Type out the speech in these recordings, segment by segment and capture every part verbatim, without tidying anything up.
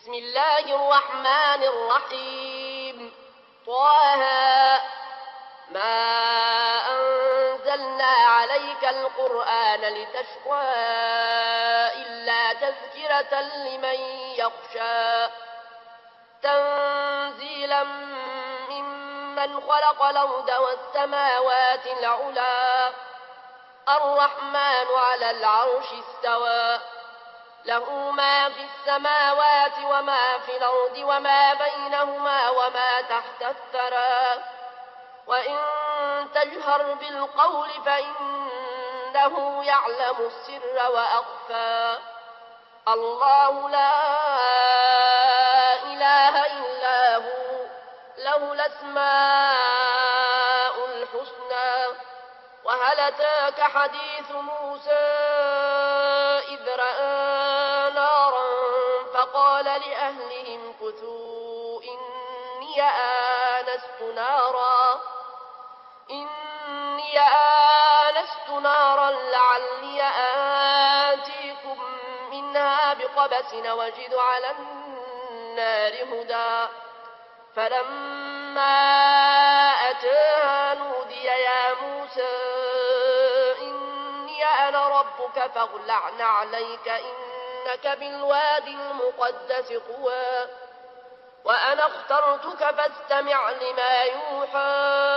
بسم الله الرحمن الرحيم. طه ما أنزلنا عليك القرآن لتشقى إلا تذكرة لمن يخشى تنزيلا ممن خلق الأرض والسماوات العلى الرحمن على العرش استوى له ما في السماوات وما في الأرض وما بينهما وما تحت الثرى وإن تجهر بالقول فإنه يعلم السر وأخفى الله لا إله إلا هو له الأسماء الحسنى. وهل أتاك حديث موسى إذ رأى نارا فقال لأهلهم كثوا إني آنست نارا إني آنست نارا لعلي آتيكم منها بقبس وجد على النار هدى. فلما أتاها نودي يا موسى إني أنا ربك فاخلع نعليك إنك بالوادي المقدس طوى وأنا اخترتك فاستمع لما يوحى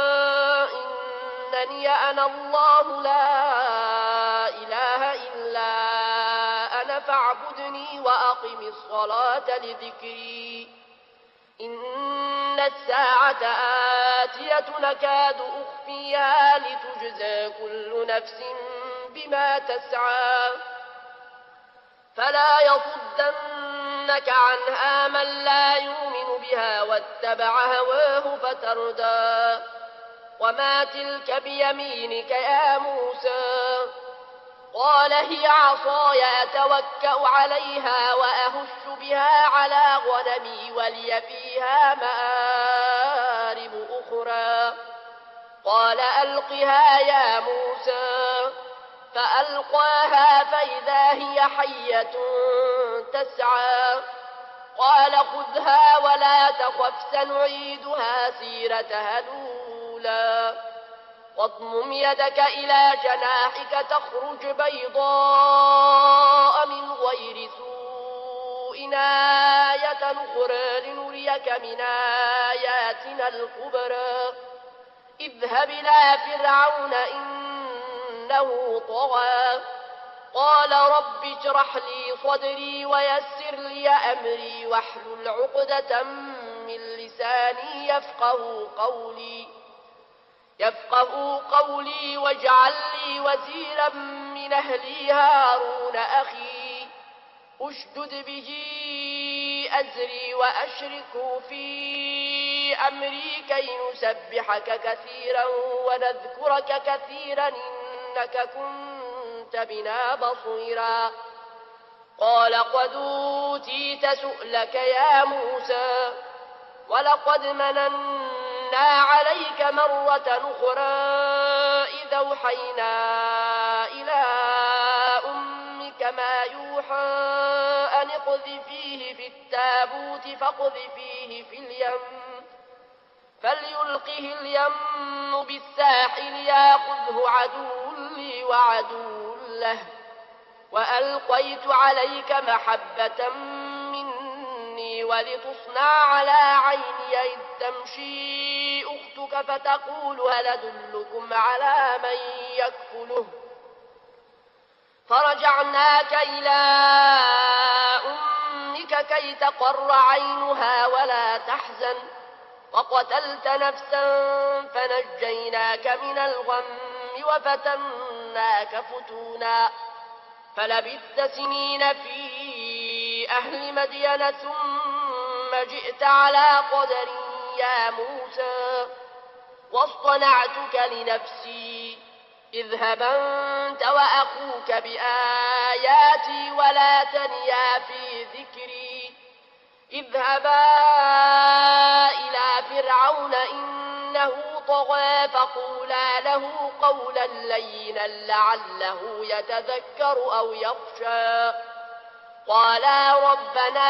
إنني أنا الله لا إله إلا أنا فاعبدني وأقم الصلاة لذكري إن الساعة آتية نكاد أخفيها لتجزى كل نفس بما تسعى فلا يصدنك عنها من لا يؤمن بها واتبع هواه فتردى. وما تلك بيمينك يا موسى؟ قال هي عصاي أتوكأ عليها وأهش بها على غنمي ولي فيها مآرب أخرى. قال ألقها يا موسى فألقاها فإذا هي حية تسعى. قال خذها ولا تخف سنعيدها سيرتها الأولى واضمم يدك إلى جناحك تخرج بيضاء من غير سوء آية أخرى لنريك من آياتنا الكبرى. اذهب إلى فرعون إنه طغى قال رب اشرح لي صدري ويسر لي أمري واحلل عقدة من لساني يفقه قولي يفقه قولي واجعل لي وزيرا من أهلي هارون أخي أشدد به أزري وأشركه في أمري كي نسبحك كثيرا ونذكرك كثيرا إنك كنت بنا بصيرا. قال قد أوتيت سؤلك يا موسى ولقد مننا عليك مرة أخرى إذا أوحينا إلى أمك ما يوحى أن اقذفيه في التابوت فاقذفيه في اليم فليلقه اليم بالساحل ياخذه عدو لي وعدو له وألقيت عليك محبة مني ولتصنع على عيني إذ تمشي أختك فتقول هل أدلكم على من يكفله فرجعناك إلى أمك كي تقر عينها ولا تحزن وقتلت نفسا فنجيناك من الغم وفتناك فتونا فلبثت سنين في أهل مدين ثم جئت على قدر يا موسى واصطنعتك لنفسي اذهب أنت وأخوك بآياتي ولا تنيا في ذكري اذهبا إلى فرعون إنه طغى فقولا له قولا لينا لعله يتذكر أو يخشى قالا ربنا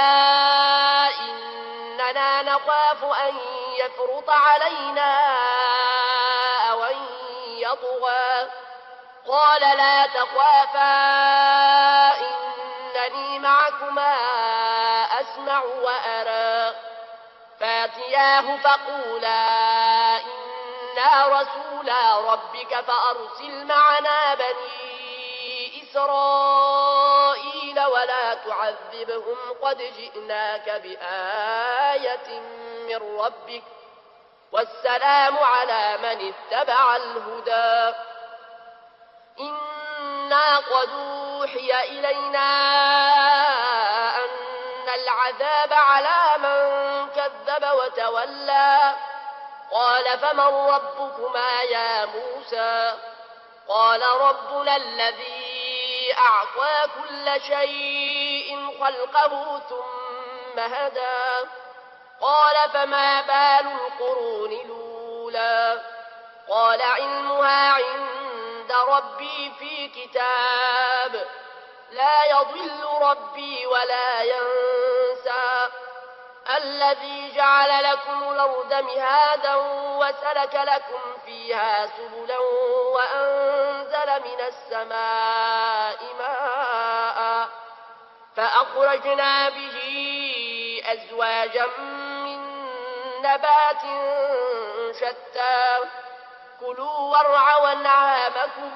إننا نخاف أن يفرط علينا أو أن يطغى قال لا تخافا إنني معكما أسمع وأرى فاتياه فقولا إنا رسولا ربك فأرسل معنا بني إسرائيل ولا تعذبهم قد جئناك بآية من ربك والسلام على من اتبع الهدى إنا قد أوحي إلينا أن العذاب على من كذب وتولى قال فمن ربكما يا موسى قال ربنا الذي أعطى كل شيء خلقه ثم هدى قال فما بال القرون الأولى قال علمها عند ربي في كتاب لا يضل ربي ولا ينسى الذي جعل لكم الأرض مهادا وسلك لكم فيها سبلا وأنزل من السماء ماء فأخرجنا به أزواجا من نبات شتى كلوا وارعوا أنعامكم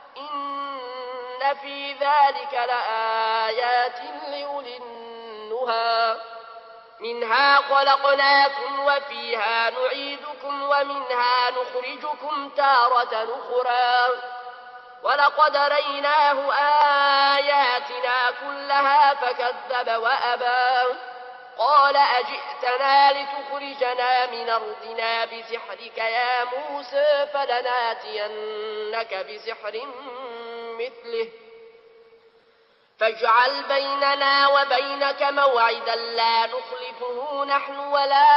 إن في ذلك لآيات لأولي النهى منها خلقناكم وفيها نعيدكم ومنها نخرجكم تارة أخرى ولقد ريناه آياتنا كلها فكذب وأبى قال أجئتنا لتخرجنا من أرضنا بسحرك يا موسى فلناتينك بسحر مثله فاجعل بيننا وبينك موعدا لا نخلفه نحن ولا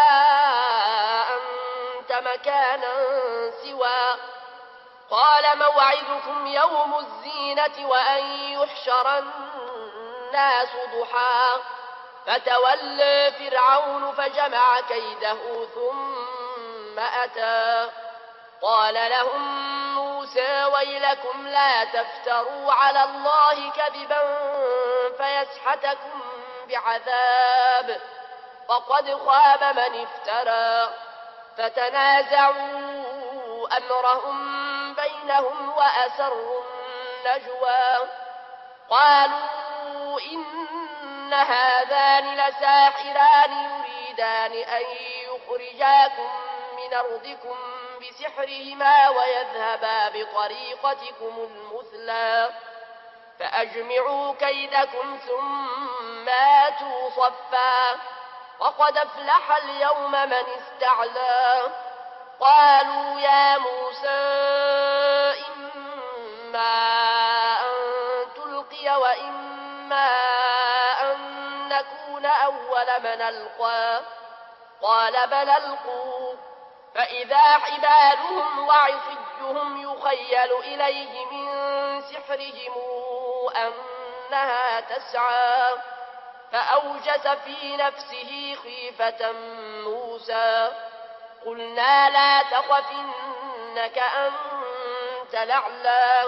أنت مكانا سوى قال موعدكم يوم الزينة وأن يحشر الناس ضحى فتولى فرعون فجمع كيده ثم أتى قال لهم موسى ويلكم لا تفتروا على الله كذبا فيسحتكم بعذاب فقد خاب من افترى فتنازعوا أمرهم بينهم وأسروا النجوى قالوا إن هذان لساحران يريدان أن يخرجاكم من أرضكم بسحرهما ويذهبا بطريقتكم المثلى فأجمعوا كيدكم ثم آتوا صفا وقد أفلح اليوم من استعلى قالوا يا موسى إما أن تلقي وإما أن نكون أول من ألقى قال بل ألقوا فإذا حبالهم وعصيهم يخيل إليه من سحرهم أنها تسعى فأوجس في نفسه خيفة موسى قلنا لا تخف إنك أنت الأعلى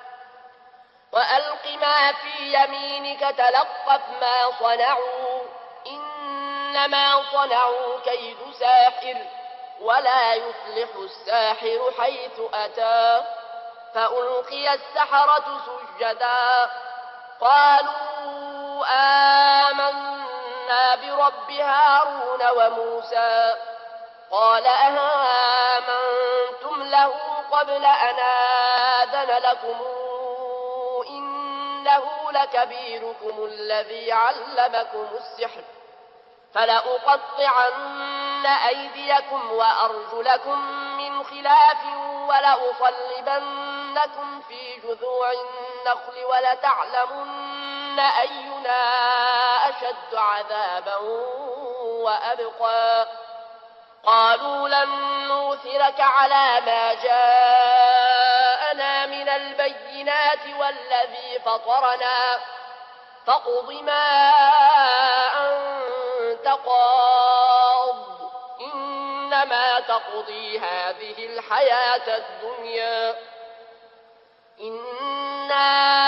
وألق ما في يمينك تلقف ما صنعوا إنما صنعوا كيد ساحر ولا يفلح الساحر حيث أتى فألقي السحرة سجدا قالوا آمنا برب هارون وموسى قال أهامنتم له قبل أن آذن لكم إنه لكبيركم الذي علمكم السحر فلأقطعن أيديكم وأرجلكم من خلاف ولأصلبنكم في جذوع النخل ولتعلمن أينا أشد عذابا وأبقى قالوا لن نؤثرك على ما جاءنا من البينات والذي فطرنا فاقض ما أنت قاض إنما تقضي هذه الحياة الدنيا إنا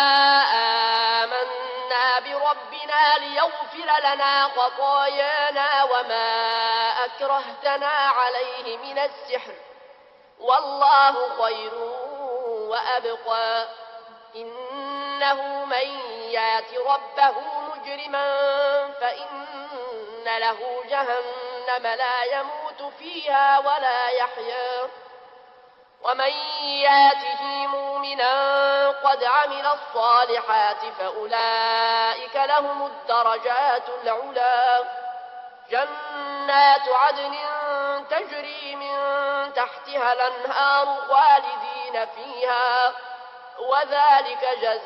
آمنا بربنا ليغفر لنا خطايانا وما أكرهتنا عليه من السحر والله خير وأبقى إنه من يات ربه مجرما فإن له جهنم لا يموت فيها ولا يحيا ومن ياته مؤمنا قد عمل الصالحات فأولئك لهم الدرجات العلى جنات عدن تجري من تحتها الأنهار خالدين فيها وذلك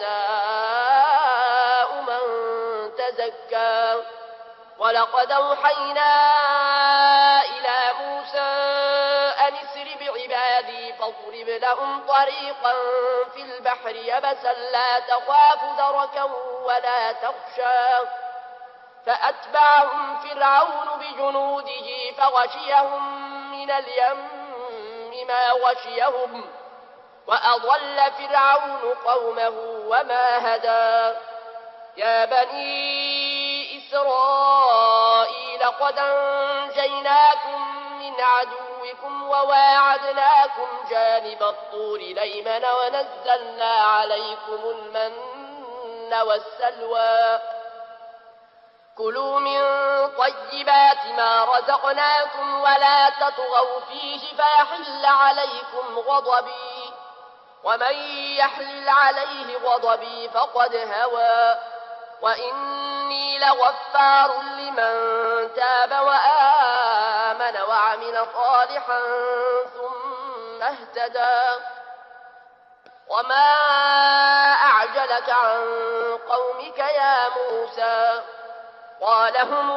جزاء من تزكى ولقد أوحينا إلى موسى أن اسر بعبادي فاضرب لهم طريقا في البحر يبسا لا تخاف دركا ولا تخشى فأتبعهم فرعون بجنوده فغشيهم من اليم ما غشيهم وأضل فرعون قومه وما هدى يا بني إسرائيل قد أنجيناكم من عدوكم وواعدناكم جانب الطور الأيمن ونزلنا عليكم المن والسلوى كلوا من طيبات ما رزقناكم ولا تطغوا فيه فيحل عليكم غضبي ومن يحلل عليه غضبي فقد هوى وإني لغفار لمن تاب وآمن وعمل صالحا ثم اهتدى وما أعجلك عن قومك يا موسى قال هم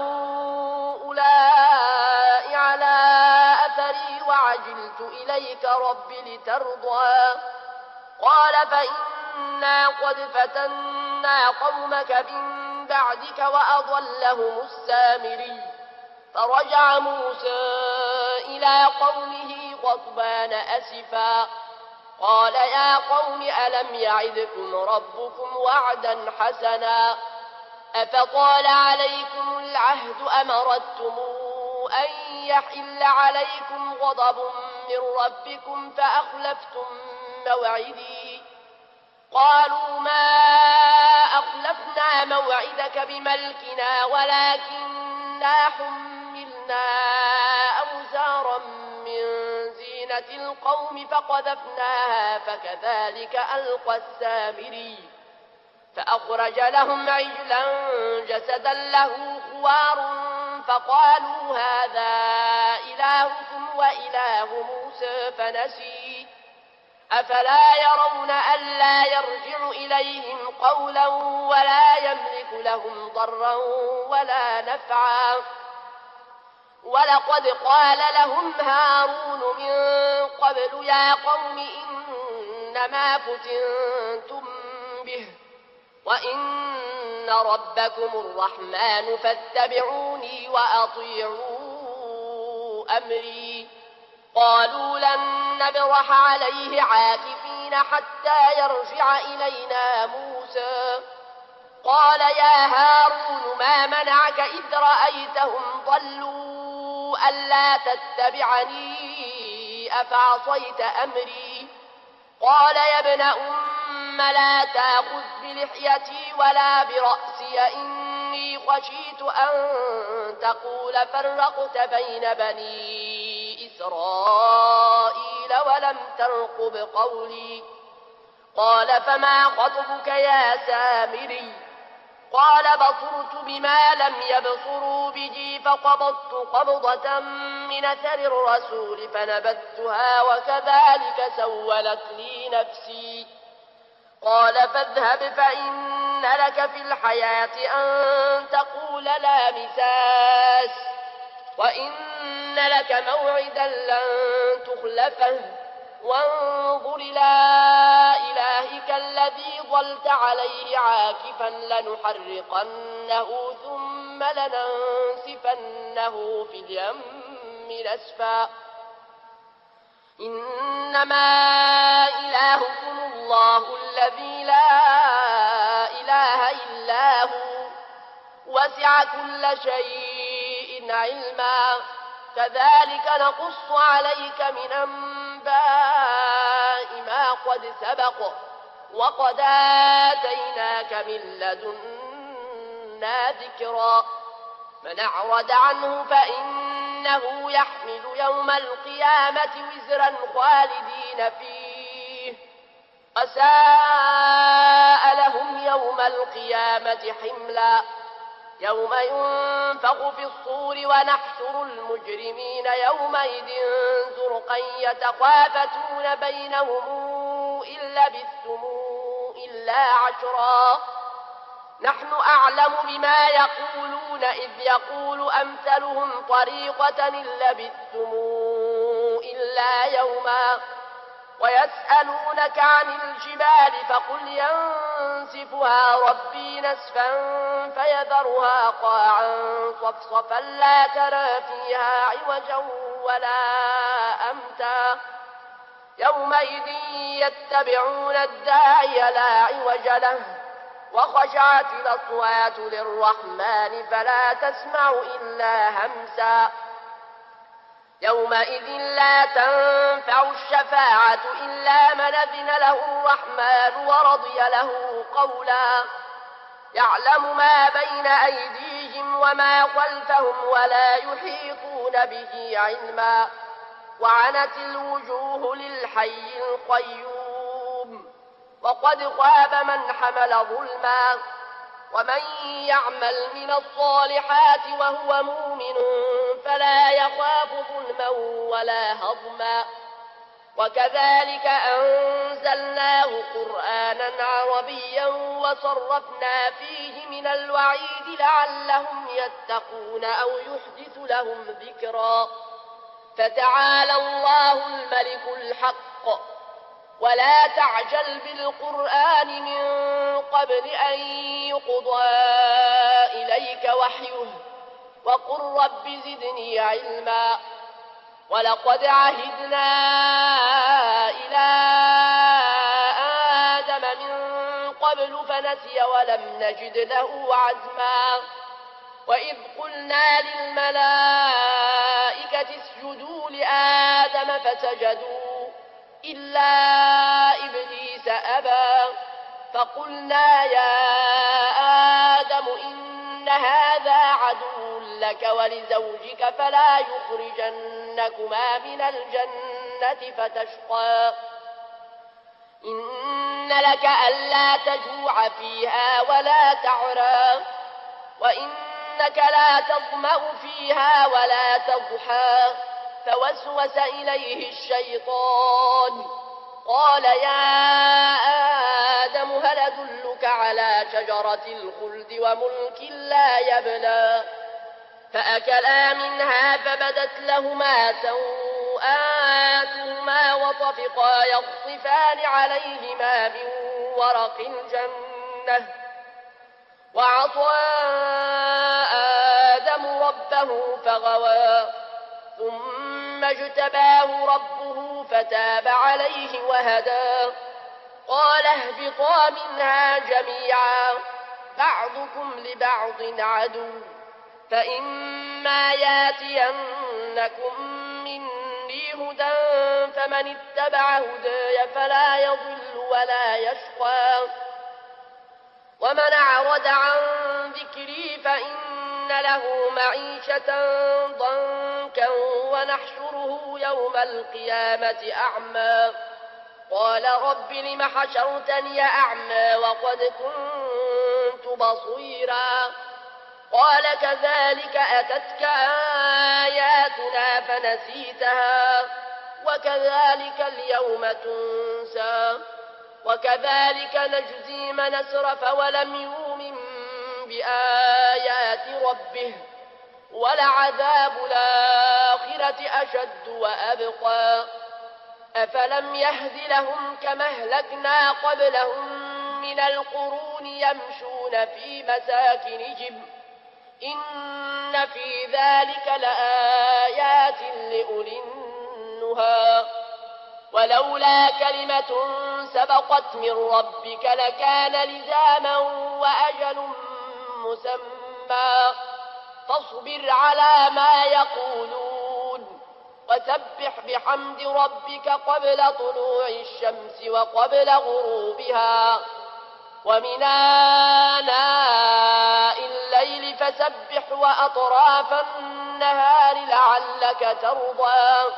أولئك على أثري وعجلت إليك رب لترضى قال فإنا قد فتنا قومك من بعدك وأضلهم السامري فرجع موسى إلى قومه غضبان أسفا قال يا قوم ألم يعدكم ربكم وعدا حسنا أفطال عليكم العهد أم أردتم أن يحل عليكم غضب من ربكم فأخلفتم موعدي قالوا ما أخلفنا موعدك بملكنا ولكننا حملنا أوزارا من زينة القوم فقذفناها فكذلك ألقى السامري فأخرج لهم عجلا جسدا له خوار فقالوا هذا إلهكم وإله موسى فنسي أفلا يرون ألا يرجع إليهم قولا ولا يملك لهم ضرا ولا نفعا ولقد قال لهم هارون من قبل يا قوم إنما فتنتم به وإن ربكم الرحمن فاتبعوني وأطيعوا أمري قالوا لن نبرح عليه عاكفين حتى يرجع إلينا موسى قال يا هارون ما منعك إذ رأيتهم ضلوا ألا تتبعني أفعصيت أمري قال يا ابن أم لا تأخذ بلحيتي ولا برأسي إني خشيت أن تقول فرقت بين بني إسرائيل ولم ترقب قولي قال فما خطبك يا سامري قال بصرت بما لم يبصروا به فقبضت قبضة من أثر الرسول فنبذتها وكذلك سولت لي نفسي قال فاذهب فإن لك في الحياة أن تقول لا مساس وإن لك موعدا لن تخلفه وانظر إلى إلهك الذي ظلت عليه عاكفا لنحرقنه ثم لننسفنه في اليم نسفا إنما إلهكم الله الذي لا إله إلا هو وسع كل شيء علما كذلك نقص عليك من أنباء ما قد سبق وقد آتيناك من لدنا ذكرا من أعرض عنه فإنه يحمل يوم القيامة وزرا خالدين فيه وساء لهم يوم القيامة حملا يوم ينفخ في الصور ونحشر المجرمين يومئذ زرقا يتخافتون بينهم إن لبثتم إلا عشرا نحن أعلم بما يقولون إذ يقول أمثلهم طريقة إن لبثتم إلا يوما ويسألونك عن الجبال فقل ينسفها ربي نسفا فيذرها قاعا صفصفا لا ترى فيها عوجا ولا أمتا يومئذ يتبعون الداعي لا عوج له وخشعت الأصوات للرحمن فلا تسمع إلا همسا يومئذ لا تنفع الشفاعة إلا من أذن له الرحمن ورضي له قولا يعلم ما بين أيديهم وما خلفهم ولا يحيطون به علما وعنت الوجوه للحي القيوم وقد خاب من حمل ظلما ومن يعمل من الصالحات وهو مؤمن فلا يخاف ظلما ولا هضما وكذلك أنزلناه قرآنا عربيا وصرفنا فيه من الوعيد لعلهم يتقون أو يحدث لهم ذكرا فتعالى الله الملك الحق ولا تعجل بالقرآن من قبل أن يقضى إليك وحيه وقل رب زدني علما ولقد عهدنا إلى آدم من قبل فنسي ولم نجد له عزما وإذ قلنا للملائكة اسجدوا لآدم فسجدوا إلا إبليس أبى فقلنا يا آدم إن هذا عدو لك ولزوجك فلا يخرجنكما من الجنة فتشقى إن لك ألا تجوع فيها ولا تعرى وإنك لا تظمأ فيها ولا تضحى فوسوس إليه الشيطان قال يا آدم هل أدلك على شجرة الخلد وملك لا يبلى فأكلا منها فبدت لهما سوآتهما وطفقا يخصفان عليهما من ورق الجنة وعصى آدم ربه فغوى ثم اجتباه ربه فتاب عليه وهدى قال اهبطا منها جميعا بعضكم لبعض عدو فإما ياتينكم مني هدى فمن اتبع هداي فلا يضل ولا يشقى ومن أعرض عن ذكري فإن له معيشة ضنكا ونحشره يوم القيامة أعمى قال رب لم حشرتني أعمى وقد كنت بصيرا قال كذلك أتتك آياتنا فنسيتها وكذلك اليوم تنسى وكذلك نجزي من أسرف ولم يؤمن بآيات ربه ولعذاب الآخرة أشد وأبقى أفلم يهد لهم كما أهلكنا قبلهم من القرون يمشون في مساكنهم إن في ذلك لآيات لأولي النهى ولولا كلمة سبقت من ربك لكان لزاما وأجل مسمى فاصبر على ما يقولون وسبح بحمد ربك قبل طلوع الشمس وقبل غروبها ومن آناء الليل فسبح وأطراف النهار لعلك ترضى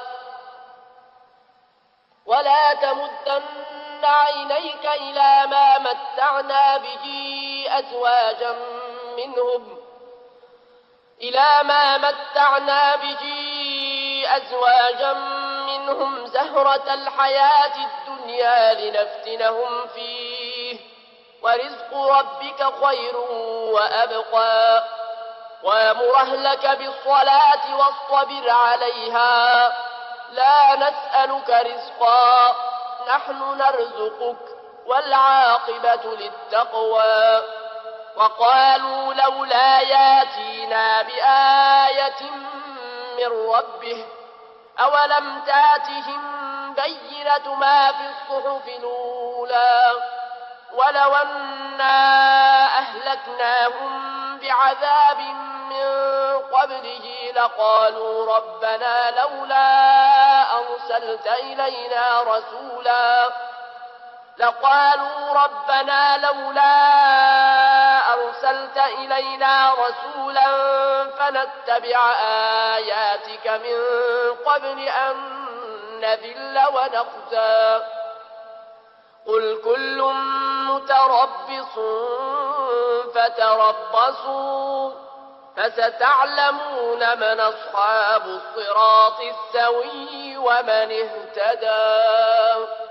ولا تمدن عينيك إلى ما متعنا به أزواجا منهم إلى ما متعنا به أزواجا منهم زهرة الحياة الدنيا لنفتنهم فيه ورزق ربك خير وأبقى وأمر أهلك بالصلاة واصطبر عليها لا نسألك رزقا نحن نرزقك والعاقبة للتقوى وقالوا لولا ياتينا بآية من ربه أولم تاتهم بينة ما في الصحف الأولى ولو أنا أهلكناهم بعذاب من قبله لقالوا ربنا لولا أرسلت إلينا رسولا لقالوا ربنا لولا أرسلت إلينا رسولا فنتبع آياتك من قبل أن نذل ونخزى قل كل متربص فتربصوا فستعلمون من أصحاب الصراط السوي ومن اهتدى